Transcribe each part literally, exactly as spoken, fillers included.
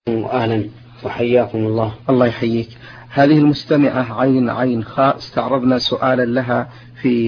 أهلا وحياكم الله. الله يحييك. هذه المستمعة عين عين خاء استعرضنا سؤالا لها في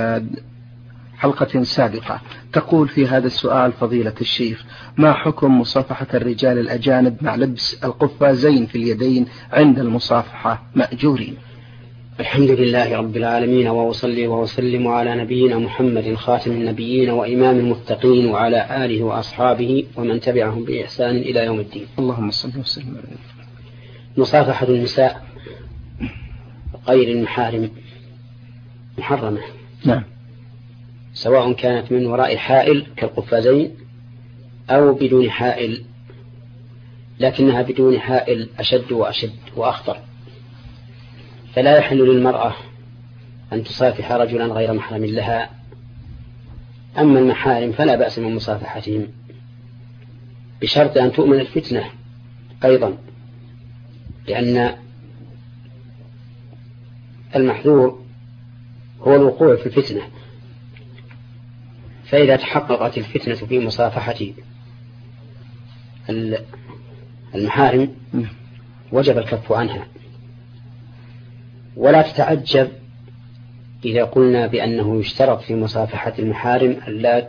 حلقة سابقة، تقول في هذا السؤال: فضيلة الشيخ، ما حكم مصافحة الرجال الأجانب مع لبس القفازين في اليدين عند المصافحة مأجورين؟ الحمد لله رب العالمين، وأصلي وأسلم على نبينا محمد خاتم النبيين وإمام المتقين وعلى آله وأصحابه ومن تبعهم بإحسان إلى يوم الدين. اللهم صل وسلم. مصافحة النساء غير المحارم محرمة، نعم، سواء كانت من وراء حائل كالقفازين أو بدون حائل، لكنها بدون حائل أشد وأشد وأخطر. فلا يحل للمرأة أن تصافح رجلا غير محرم لها. أما المحارم فلا بأس من مصافحتهم، بشرط أن تؤمن الفتنة أيضا، لأن المحذور هو الوقوع في الفتنة. فإذا تحققت الفتنة في مصافحة المحارم وجب الكف عنها. ولا تتعجب إذا قلنا بأنه يشترط في مصافحة المحارم ألا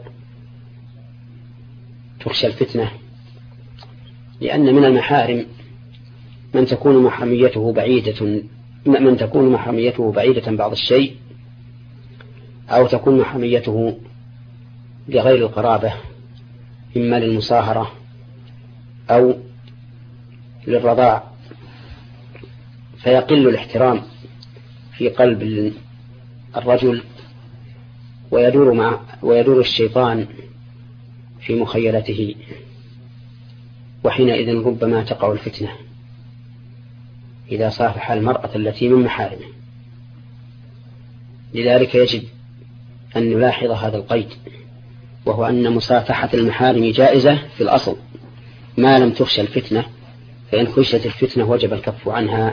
تخشى الفتنة، لأن من المحارم من تكون محرميته بعيدة من تكون محرميته بعيدة بعض الشيء، أو تكون محرميته لغير القرابة، إما للمصاهرة أو للرضاع، فيقل الاحترام في قلب الرجل، ويدور مع ويدور الشيطان في مخيلته، وحينئذ ربما تقع الفتنة إذا صافح المرأة التي من محارمه. لذلك يجب أن نلاحظ هذا القيد، وهو أن مصافحة المحارم جائزة في الأصل ما لم تخشى الفتنة، فإن خشيت الفتنة وجب الكف عنها.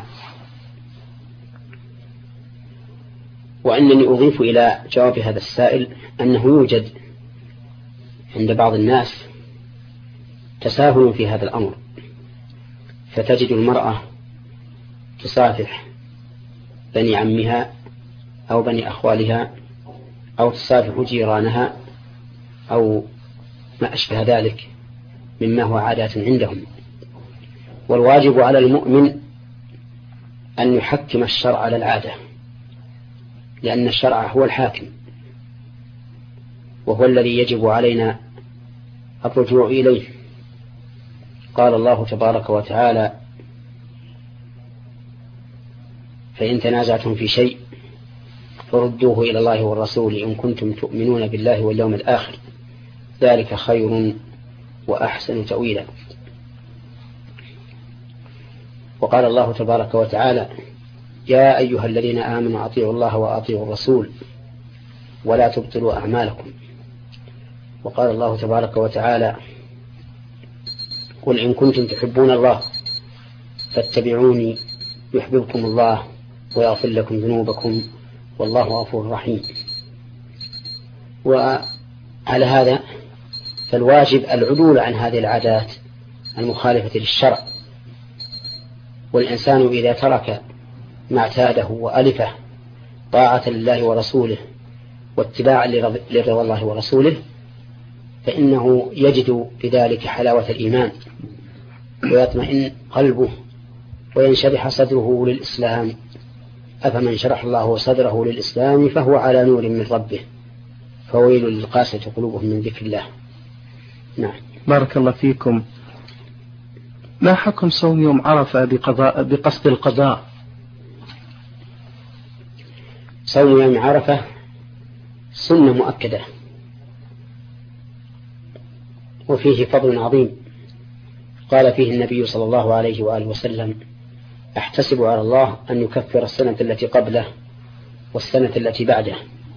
وأنني أضيف إلى جواب هذا السائل أنه يوجد عند بعض الناس تساهل في هذا الأمر، فتجد المرأة تصافح بني عمها أو بني أخوالها أو تصافح جيرانها أو ما أشبه ذلك مما هو عادات عندهم. والواجب على المؤمن أن يحكم الشرع على العادة، لأن الشرع هو الحاكم، وهو الذي يجب علينا الرجوع إليه. قال الله تبارك وتعالى: فإن تنازعتم في شيء فردوه إلى الله والرسول إن كنتم تؤمنون بالله واليوم الآخر، ذلك خير وأحسن تأويلا. وقال الله تبارك وتعالى: يا أيها الذين آمنوا أطيعوا الله وأطيعوا الرسول ولا تبطلوا أعمالكم. وقال الله تبارك وتعالى: قل إن كنتم تحبون الله فاتبعوني يحببكم الله ويغفر لكم ذنوبكم والله غفور رحيم. وعلى هذا فالواجب العدول عن هذه العادات المخالفة للشرع. والإنسان إذا ترك ما اعتاده وألفه طاعة لله ورسوله واتباعا لرضا الله ورسوله، فإنه يجد بذلك حلاوة الإيمان ويطمئن قلبه وينشرح صدره للإسلام. أفمن شرح الله صدره للإسلام فهو على نور من ربه فويل للقاسية قلوبهم من ذكر الله. نعم. بارك الله فيكم. ما حكم صوم يوم عرفة بقضاء بقصد القضاء؟ صوم يوم عرفة سنة مؤكدة وفيه فضل عظيم، قال فيه النبي صلى الله عليه وآله وسلم: أحتسب على الله أن يكفر السنة التي قبله والسنة التي بعده.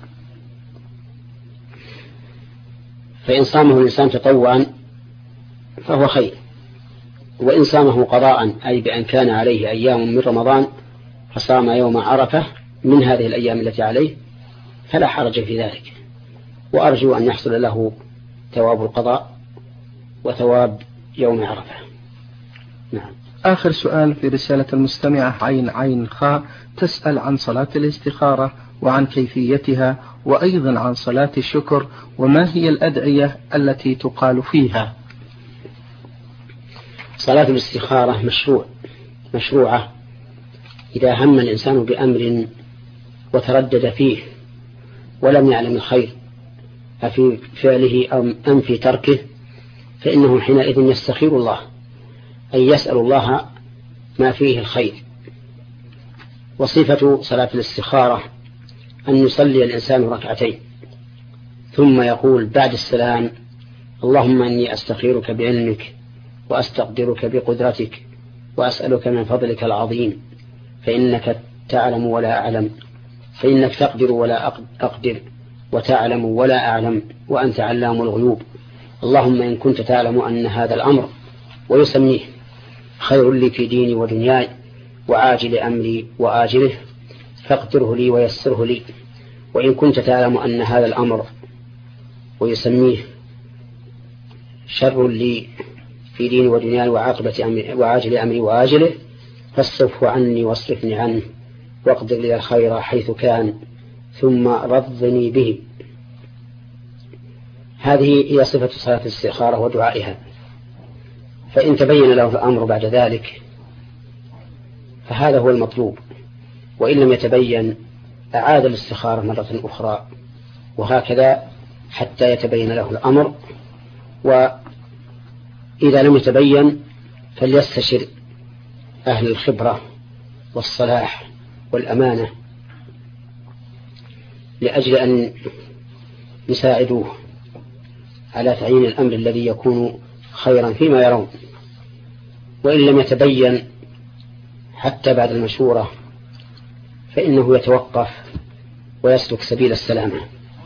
فإن صامه الإنسان تطوعا فهو خير، وإن صامه قضاء أي بأن كان عليه أيام من رمضان فصام يوم عرفة من هذه الأيام التي عليه فلا حرج في ذلك. وأرجو أن يحصل له ثواب القضاء وثواب يوم عرفة. نعم. آخر سؤال في رسالة المستمعة عين عين خاء، تسأل عن صلاة الاستخارة وعن كيفيتها، وأيضا عن صلاة الشكر، وما هي الأدعية التي تقال فيها؟ صلاة الاستخارة مشروع مشروعة إذا هم الإنسان بأمر وتردد فيه ولم يعلم الخير أفي فعله أم في تركه، فإنه حينئذ يستخير الله، أي يسأل الله ما فيه الخير. وصفة صلاة الاستخارة أن يصلي الإنسان ركعتين ثم يقول بعد السلام: اللهم إني أستخيرك بعلمك وأستقدرك بقدرتك وأسألك من فضلك العظيم، فإنك تعلم ولا أعلم، فإنك تقدر ولا أقدر، وتعلم ولا أعلم، وأنت علام الغيوب. اللهم إن كنت تعلم أن هذا الأمر ويسميه خير لي في ديني ودنياي وعاجل أمري وآجله فاقدره لي ويسره لي، وإن كنت تعلم أن هذا الأمر ويسميه شر لي في ديني ودنياي وعاقبة أمري وعاجل أمري وآجله فاصرفه عني واصرفني عنه، واقدر لي الخير حيث كان ثم رضني به. هذه هي صفة صلاة الاستخارة ودعائها. فإن تبين له الأمر بعد ذلك فهذا هو المطلوب، وإن لم يتبين أعاد الاستخارة مرة أخرى، وهكذا حتى يتبين له الأمر. وإذا لم يتبين فليستشر أهل الخبرة والصلاح والأمانة لأجل أن يساعدوه على تعيين الأمر الذي يكون خيرا فيما يرون. وإن لم يتبين حتى بعد المشورة فإنه يتوقف ويسلك سبيل السلامة.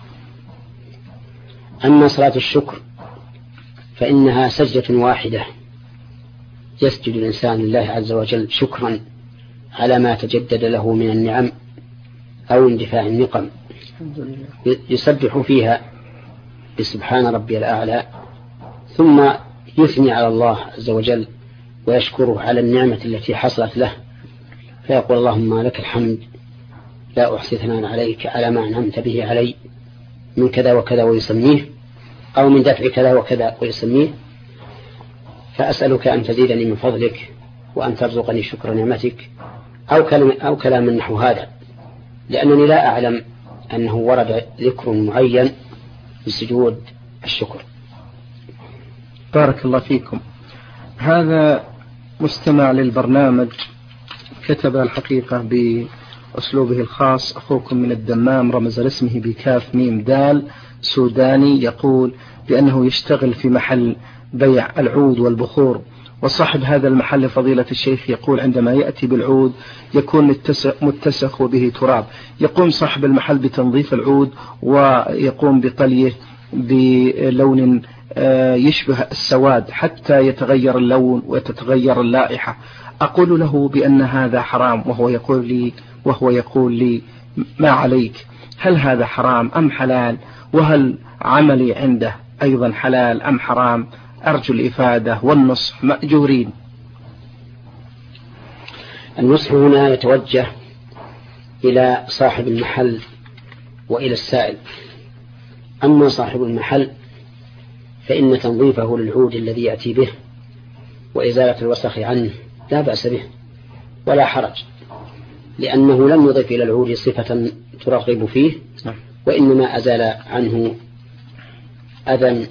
أما صلاة الشكر فإنها سجدة واحدة يسجد الإنسان لله عز وجل شكرا على ما تجدد له من النعم أو اندفاع النقم، يسبح فيها بسبحان ربي الأعلى، ثم يثني على الله عز وجل ويشكره على النعمة التي حصلت له، فيقول: اللهم لك الحمد لا أحصي ثناء عليك على ما أنعمت به علي من كذا وكذا ويسميه، أو من دفع كذا وكذا ويسميه، فأسألك أن تزيدني من فضلك وأن ترزقني شكر نعمتك، أو كلام, أو كلام نحو هذا، لأنني لا أعلم أنه ورد ذكر معين بسجود الشكر. بارك الله فيكم. هذا مستمع للبرنامج كتب الحقيقة بأسلوبه الخاص، أخوكم من الدمام، رمز اسمه بكاف ميم دال، سوداني، يقول بأنه يشتغل في محل بيع العود والبخور، وصاحب هذا المحل فضيلة الشيخ يقول عندما يأتي بالعود يكون متسخ وبه تراب، يقوم صاحب المحل بتنظيف العود ويقوم بطليه بلون يشبه السواد حتى يتغير اللون وتتغير اللائحة. أقول له بأن هذا حرام، وهو يقول لي وهو يقول لي ما عليك، هل هذا حرام أم حلال؟ وهل عملي عنده أيضا حلال أم حرام؟ أرجو الإفادة والنصح مأجورين. النصح هنا يتوجه إلى صاحب المحل وإلى السائل. أما صاحب المحل فإن تنظيفه للعود الذي يأتي به وإزالة الوسخ عنه لا بأس به ولا حرج، لأنه لم يضف إلى العود صفة ترغب فيه، وإنما أزال عنه أذى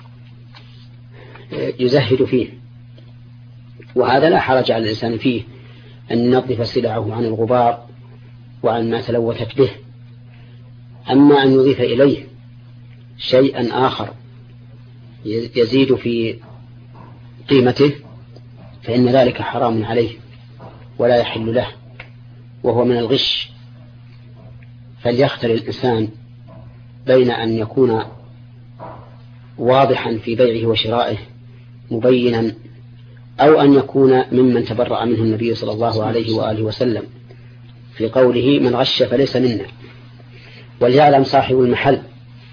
يزهد فيه، وهذا لا حرج على الإنسان فيه أن ينظف سلعه عن الغبار وعن ما تلوثت به. أما أن يضيف إليه شيئا آخر يزيد في قيمته فإن ذلك حرام عليه ولا يحل له، وهو من الغش. فليختار الإنسان بين أن يكون واضحا في بيعه وشرائه مبينا، أو أن يكون ممن تبرأ منه النبي صلى الله عليه وآله وسلم في قوله: من غش فليس منا. وليعلم صاحب المحل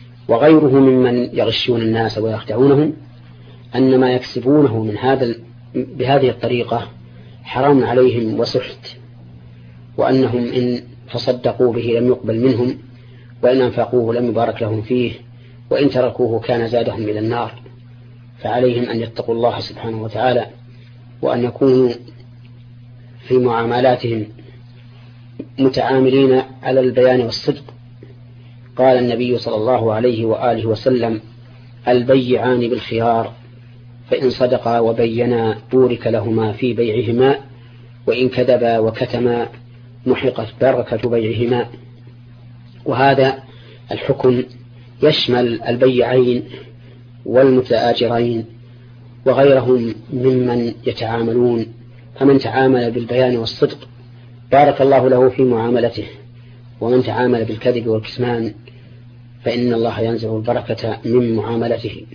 وغيره ممن يغشون الناس ويخدعونهم أن ما يكسبونه من هذا بهذه الطريقة حرام عليهم وسحت، وأنهم إن تصدقوا به لم يقبل منهم، وإن أنفقوه لم يبارك لهم فيه، وإن تركوه كان زادهم إلى النار. فعليهم أن يتقوا الله سبحانه وتعالى، وأن يكونوا في معاملاتهم متعاملين على البيان والصدق. قال النبي صلى الله عليه وآله وسلم: البيعان بالخيار، فإن صدقا وبينا بورك لهما في بيعهما، وإن كذبا وكتما محقت بركة بيعهما. وهذا الحكم يشمل البيعين والمتآجرين وغيرهم ممن يتعاملون. فمن تعامل بالبيان والصدق بارك الله له في معاملته، ومن تعامل بالكذب والكتمان فإن الله ينزع البركة من معاملته.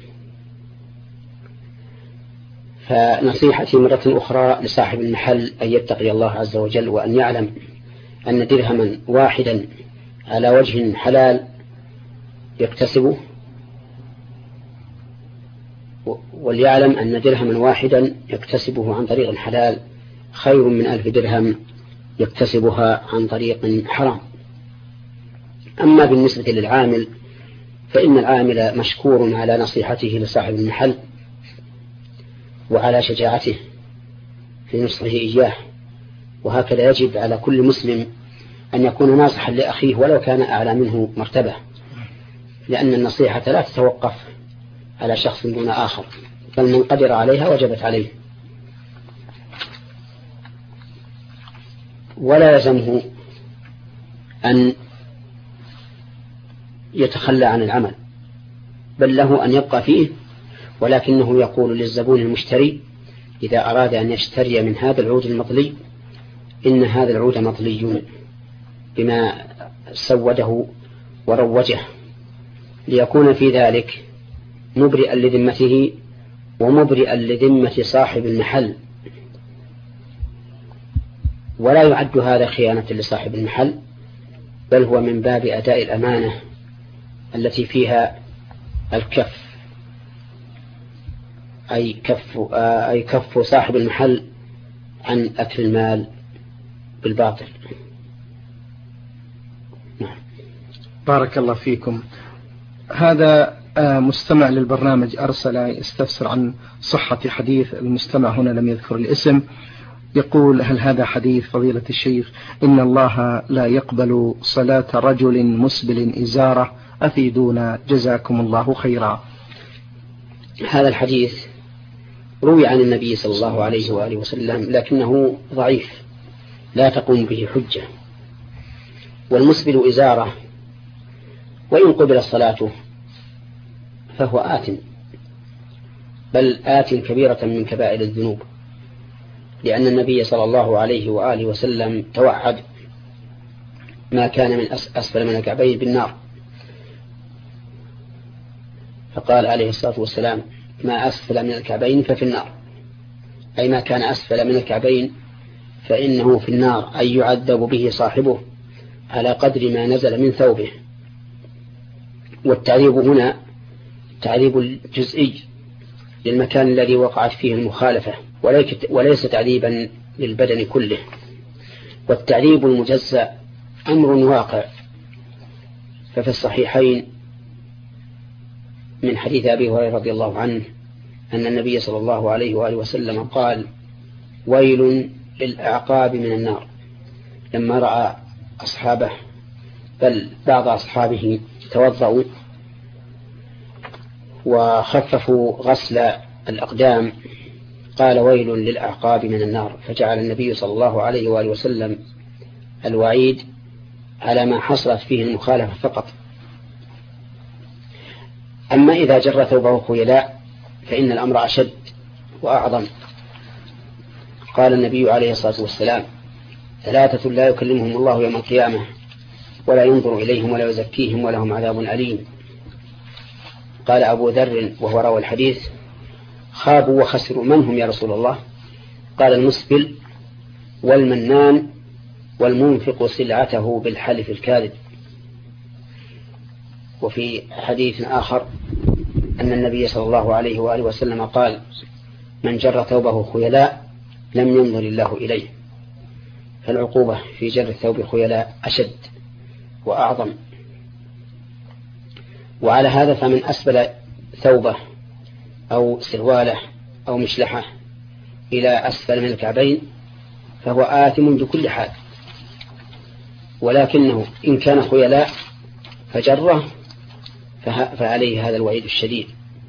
فنصيحتي مرة أخرى لصاحب المحل أن يتقي الله عز وجل، وأن يعلم أن درهما واحدا على وجه حلال يكتسبه، وليعلم أن درهما واحدا يكتسبه عن طريق حلال خير من ألف درهم يكتسبها عن طريق حرام. أما بالنسبة للعامل فإن العامل مشكور على نصيحته لصاحب المحل وعلى شجاعته في نصحه إياه، وهكذا يجب على كل مسلم أن يكون ناصحا لأخيه ولو كان أعلى منه مرتبة، لأن النصيحة لا تتوقف على شخص دون آخر، بل من قدر عليها وجبت عليه. ولا يلزمه أن يتخلى عن العمل، بل له أن يبقى فيه، ولكنه يقول للزبون المشتري إذا أراد أن يشتري من هذا العود المطلي: إن هذا العود مطلي بما سوده وروجه، ليكون في ذلك مبرئا لذمته ومبرئا لذمة صاحب المحل. ولا يعد هذا خيانة لصاحب المحل، بل هو من باب أداء الأمانة التي فيها الكف، أي كف, أي كف صاحب المحل عن أكل المال بالباطل. نعم. بارك الله فيكم. هذا مستمع للبرنامج أرسل يستفسر عن صحة حديث، المستمع هنا لم يذكر الاسم، يقول: هل هذا حديث فضيلة الشيخ إن الله لا يقبل صلاة رجل مسبل إزارة؟ أفيدونا جزاكم الله خيرا. هذا الحديث روي عن النبي صلى الله عليه وآله وسلم، لكنه ضعيف لا تقوم به حجة. والمسبل إزارة وإن قبل صلاته فهو آثم، بل آت كبيرة من كبائر الذنوب، لأن النبي صلى الله عليه وآله وسلم توعد ما كان من أسفل من الكعبين بالنار، فقال عليه الصلاة والسلام: ما أسفل من الكعبين ففي النار، أي ما كان أسفل من الكعبين فإنه في النار، أي يعذب به صاحبه على قدر ما نزل من ثوبه. والتعذيب هنا تعذيب الجزئي للمكان الذي وقعت فيه المخالفة، وليس تعذيبا للبدن كله. والتعذيب المجزأ أمر واقع، ففي الصحيحين من حديث أبي هريرة رضي الله عنه أن النبي صلى الله عليه وآله وسلم قال: ويل للأعقاب من النار، لما رأى أصحابه بل بعض أصحابه توضأوا وخففوا غسل الأقدام قال: ويل للأعقاب من النار، فجعل النبي صلى الله عليه وآله وسلم الوعيد على ما حصلت فيه المخالفة فقط. أما إذا جر ثوبه خيلاء فإن الأمر أشد وأعظم. قال النبي عليه الصلاة والسلام: ثلاثة لا يكلمهم الله يوم القيامة ولا ينظر إليهم ولا يزكيهم ولهم عذاب أليم. قال أبو ذر وهو روى الحديث: خابوا وخسروا. من هم يا رسول الله؟ قال: المسبل والمنان والمنفق سلعته بالحلف الكاذب. وفي حديث آخر أن النبي صلى الله عليه وآله وسلم قال: من جر ثوبه خيلاء لم ينظر الله إليه، فالعقوبة في جر الثوب خيلاء أشد وأعظم. وعلى هذا فمن أسفل ثوبه أو سرواله أو مشلحه إلى أسفل من الكعبين فهو آثم بكل حال، ولكنه إن كان خيلاء فجره فعليه هذا الوعيد الشديد.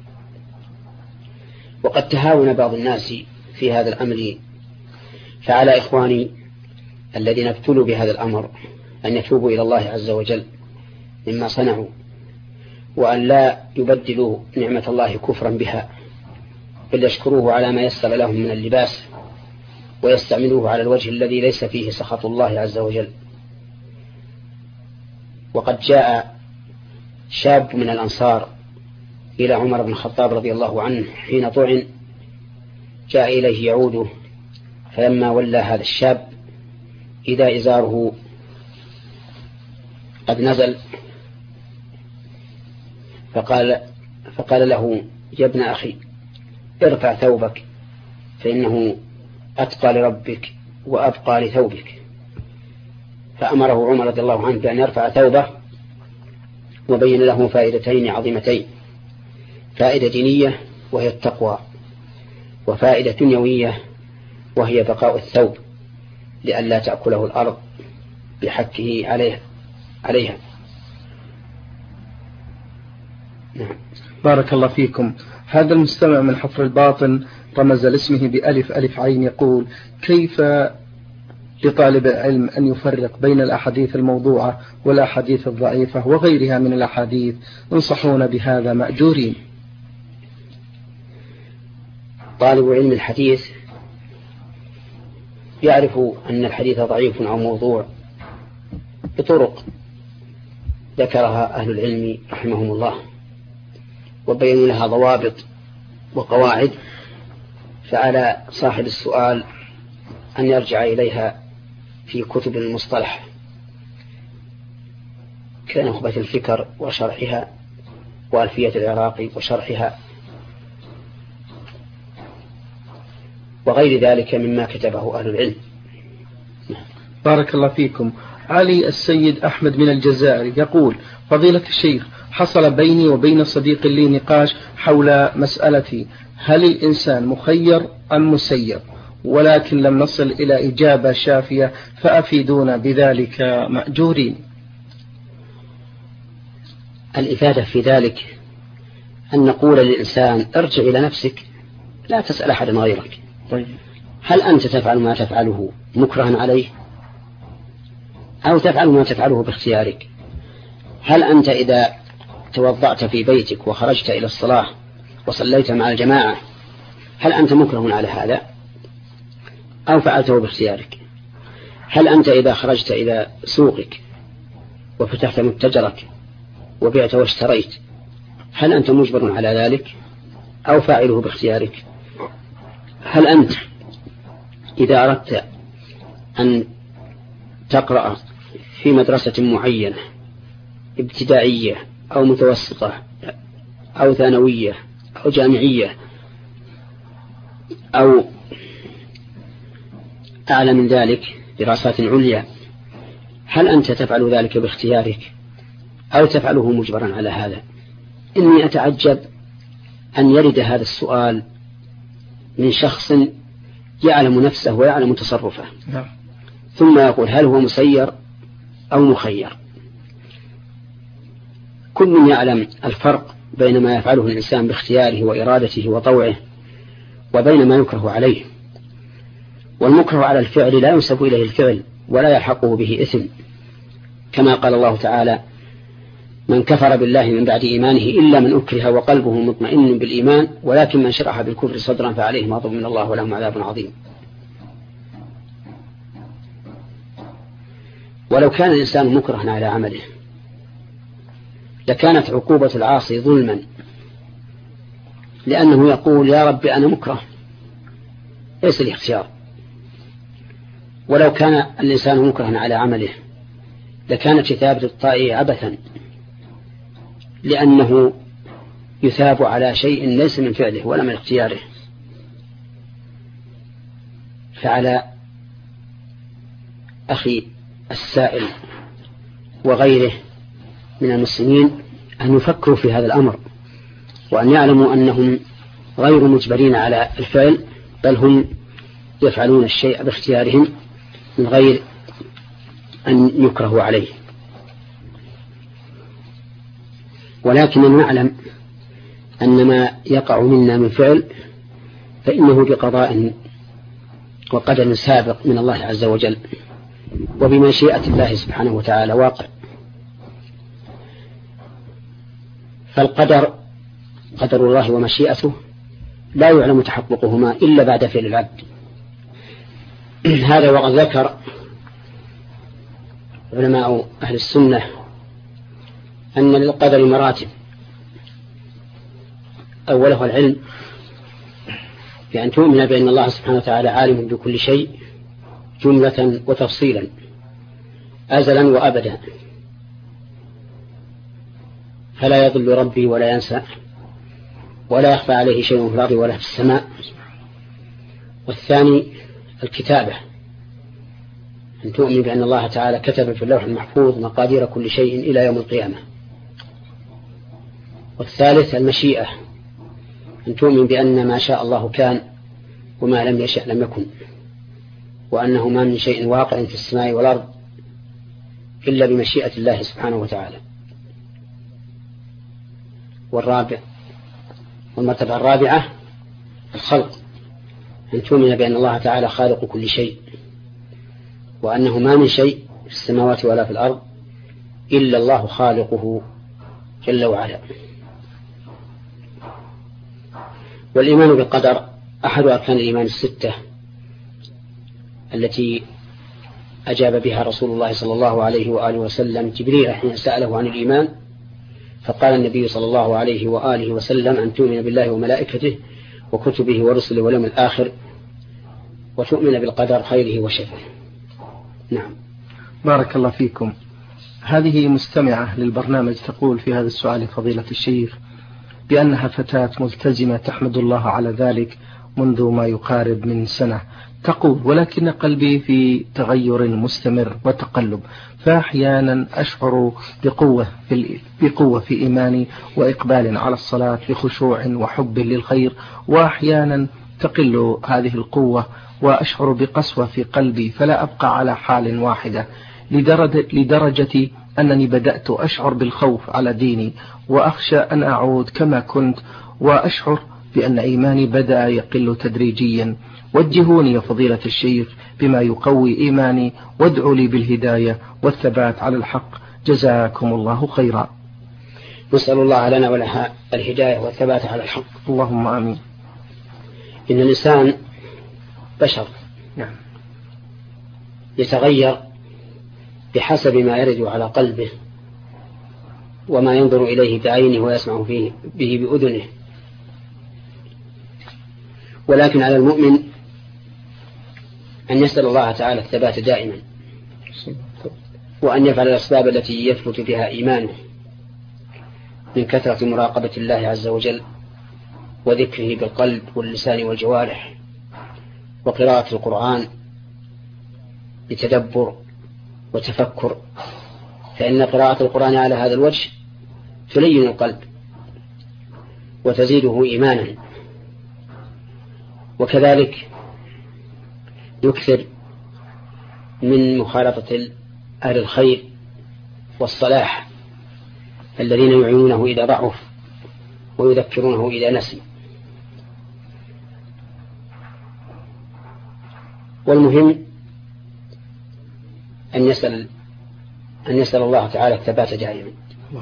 وقد تهاون بعض الناس في هذا الأمر، فعلى إخواني الذين ابتلوا بهذا الأمر أن يتوبوا إلى الله عز وجل مما صنعوا، وأن لا يبدلوا نعمة الله كفرا بها، بل يشكروه على ما يسر لهم من اللباس ويستعملوه على الوجه الذي ليس فيه سخط الله عز وجل. وقد جاء شاب من الأنصار إلى عمر بن الخطاب رضي الله عنه حين طعن، جاء إليه يعوده، فلما ولى هذا الشاب إذا إزاره قد نزل، فقال, فقال له: يا ابن أخي ارفع ثوبك فإنه أتقى لربك وأبقى لثوبك. فأمره عمر رضي الله عنه بأن يرفع ثوبه، وبين له فائدتين عظيمتين: فائدة دينية وهي التقوى، وفائدة دنيوية وهي بقاء الثوب لئلا تأكله الأرض بحكه عليها, عليها. نعم. بارك الله فيكم. هذا المستمع من حفر الباطن رمز لاسمه بألف ألف عين يقول: كيف لطالب العلم أن يفرق بين الأحاديث الموضوعة والأحاديث الضعيفة وغيرها من الأحاديث؟ انصحونا بهذا مأجورين. طالب علم الحديث يعرف أن الحديث ضعيف أو موضوع بطرق ذكرها أهل العلم رحمهم الله وبينوا لها ضوابط وقواعد، فعلى صاحب السؤال أن يرجع إليها في كتب المصطلح كنخبة الفكر وشرحها، وألفية العراقي وشرحها، وغير ذلك مما كتبه أهل العلم. بارك الله فيكم. علي السيد أحمد من الجزائر يقول: فضيلة الشيخ، حصل بيني وبين صديق لي نقاش حول مسألة هل الإنسان مخير أم مسير، ولكن لم نصل إلى إجابة شافية، فأفيدونا بذلك مأجورين. الإفادة في ذلك أن نقول للإنسان: ارجع إلى نفسك، لا تسأل أحدا غيرك. طيب. هل أنت تفعل ما تفعله مكرها عليه أو تفعل ما تفعله باختيارك؟ هل أنت إذا توضعت في بيتك وخرجت إلى الصلاة وصليت مع الجماعة هل أنت مكره على هذا أو فعلته باختيارك؟ هل أنت إذا خرجت إلى سوقك وفتحت متجرك وبعت واشتريت هل أنت مجبر على ذلك أو فاعله باختيارك؟ هل أنت إذا أردت أن تقرأ في مدرسة معينة ابتدائية أو متوسطة أو ثانوية أو جامعية أو أعلى من ذلك دراسات عليا، هل أنت تفعل ذلك باختيارك أو تفعله مجبرا على هذا؟ إني أتعجب أن يرد هذا السؤال من شخص يعلم نفسه ويعلم تصرفه، ثم يقول هل هو مسير أو مخير. كل من يعلم الفرق بين ما يفعله الإنسان باختياره وإرادته وطوعه وبين ما يكره عليه. والمكره على الفعل لا ينسب إليه الفعل ولا يلحقه به إثم، كما قال الله تعالى: من كفر بالله من بعد إيمانه إلا من أكره وقلبه مطمئن بالإيمان ولكن من شرح بالكفر صدرا فعليهم غضب من الله ولهم عذاب عظيم. ولو كان الإنسان مكرها على عمله لكانت عقوبة العاصي ظلما، لأنه يقول: يا رب أنا مكره، ليس لي اختيار. ولو كان الإنسان مكرها على عمله لكانت إثابة الطائع عبثا، لأنه يثاب على شيء ليس من فعله ولا من اختياره. فعلى أخي السائل وغيره من المسلمين أن يفكروا في هذا الأمر، وأن يعلموا أنهم غير مجبرين على الفعل، بل هم يفعلون الشيء باختيارهم من غير أن يكرهوا عليه. ولكن نعلم أن ما يقع منا من فعل فإنه بقضاء وقدر سابق من الله عز وجل، وبمشيئة الله سبحانه وتعالى واقع. فالقدر قدر الله ومشيئته لا يعلم تحققهما إلا بعد فعل العبد. هذا وقد ذكر علماء أهل السنة أن للقدر مراتب، أولها العلم، بأن تؤمن بأن الله سبحانه وتعالى عالم بكل شيء جملة وتفصيلا أزلا وأبدا، فلا يضل ربي ولا ينسى ولا يخفى عليه شيء في الأرض ولا في السماء. والثاني الكتابة، أن تؤمن بأن الله تعالى كتب في اللوح المحفوظ مقادير كل شيء إلى يوم القيامة. والثالث المشيئة، أن تؤمن بأن ما شاء الله كان وما لم يشأ لم يكن، وأنه ما من شيء واقع في السماء والأرض إلا بمشيئة الله سبحانه وتعالى. والرابع والمرتبة الرابعة الخلق، أن تؤمن بأن الله تعالى خالق كل شيء، وأنه ما من شيء في السماوات ولا في الأرض إلا الله خالقه جل وعلا. والإيمان بالقدر أحد أركان الإيمان الستة التي أجاب بها رسول الله صلى الله عليه وآله وسلم جبريل حين سأله عن الإيمان، فقال النبي صلى الله عليه وآله وسلم أن تؤمن بالله وملائكته وكتبه ورسله واليوم الآخر وتؤمن بالقدر خيره وشره. نعم. بارك الله فيكم. هذه مستمعة للبرنامج تقول في هذا السؤال فضيلة الشيخ بأنها فتاة ملتزمة تحمد الله على ذلك منذ ما يقارب من سنة، تقول ولكن قلبي في تغير مستمر وتقلب، فأحيانا أشعر بقوة في, بقوة في إيماني وإقبال على الصلاة بخشوع وحب للخير، وأحيانا تقل هذه القوة وأشعر بقسوة في قلبي، فلا أبقى على حال واحدة لدرجة, لدرجة أنني بدأت أشعر بالخوف على ديني وأخشى أن أعود كما كنت، وأشعر بأن إيماني بدأ يقل تدريجيا. وجهوني يا فضيلة الشيخ بما يقوي إيماني وادعوا لي بالهداية والثبات على الحق، جزاكم الله خيرا. نسأل الله لنا ولها الهداية والثبات على الحق. اللهم آمين. إن الإنسان بشر نعم يتغير بحسب ما يرد على قلبه وما ينظر إليه بعينه ويسمع فيه به بأذنه، ولكن على المؤمن أن يسأل الله تعالى الثبات دائما، وأن يفعل الأسباب التي يثبت بها إيمانه من كثرة مراقبة الله عز وجل وذكره بالقلب واللسان والجوارح، وقراءة القرآن لتدبر وتفكر، فإن قراءة القرآن على هذا الوجه تلين القلب وتزيده إيمانا. وكذلك يكثر من مخالطة أهل الخير والصلاح الذين يعينونه إذا ضعف ويذكرونه إذا نسي. والمهم أن يسأل أن يسأل الله تعالى الثبات دائما،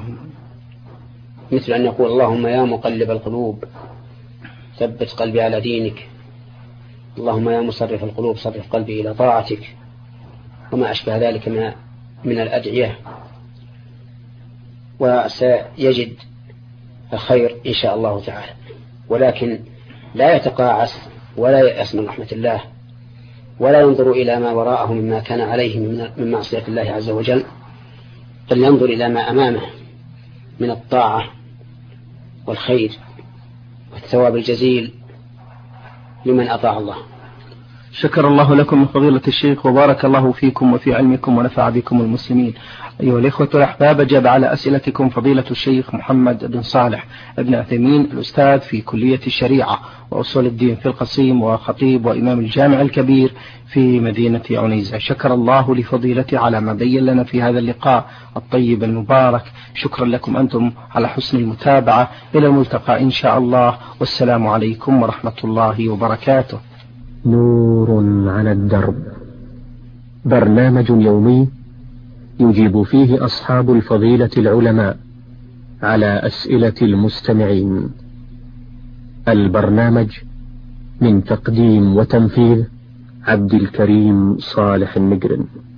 مثل أن يقول اللهم يا مقلب القلوب ثبت قلبي على دينك، اللهم يا مصرف القلوب صرف قلبي إلى طاعتك، وما أشبه ذلك من من الأدعية، وسيجد الخير إن شاء الله تعالى. ولكن لا يتقاعس ولا يأس من رحمة الله، ولا ينظر إلى ما وراءه مما كان عليه من معصية الله عز وجل، بل ينظر إلى ما أمامه من الطاعة والخير والثواب الجزيل لمن أطاع الله. شكر الله لكم من فضيلة الشيخ وبارك الله فيكم وفي علمكم ونفع بكم المسلمين. أيها الإخوة الأحباب، أجاب على أسئلتكم فضيلة الشيخ محمد بن صالح بن عثيمين، الأستاذ في كلية الشريعة وأصول الدين في القصيم وخطيب وإمام الجامع الكبير في مدينة عنيزة. شكر الله لفضيلته على ما بين لنا في هذا اللقاء الطيب المبارك. شكرا لكم أنتم على حسن المتابعة. إلى الملتقى إن شاء الله، والسلام عليكم ورحمة الله وبركاته. نور على الدرب، برنامج يومي يجيب فيه أصحاب الفضيلة العلماء على أسئلة المستمعين. البرنامج من تقديم وتنفيذ عبد الكريم صالح النجرن.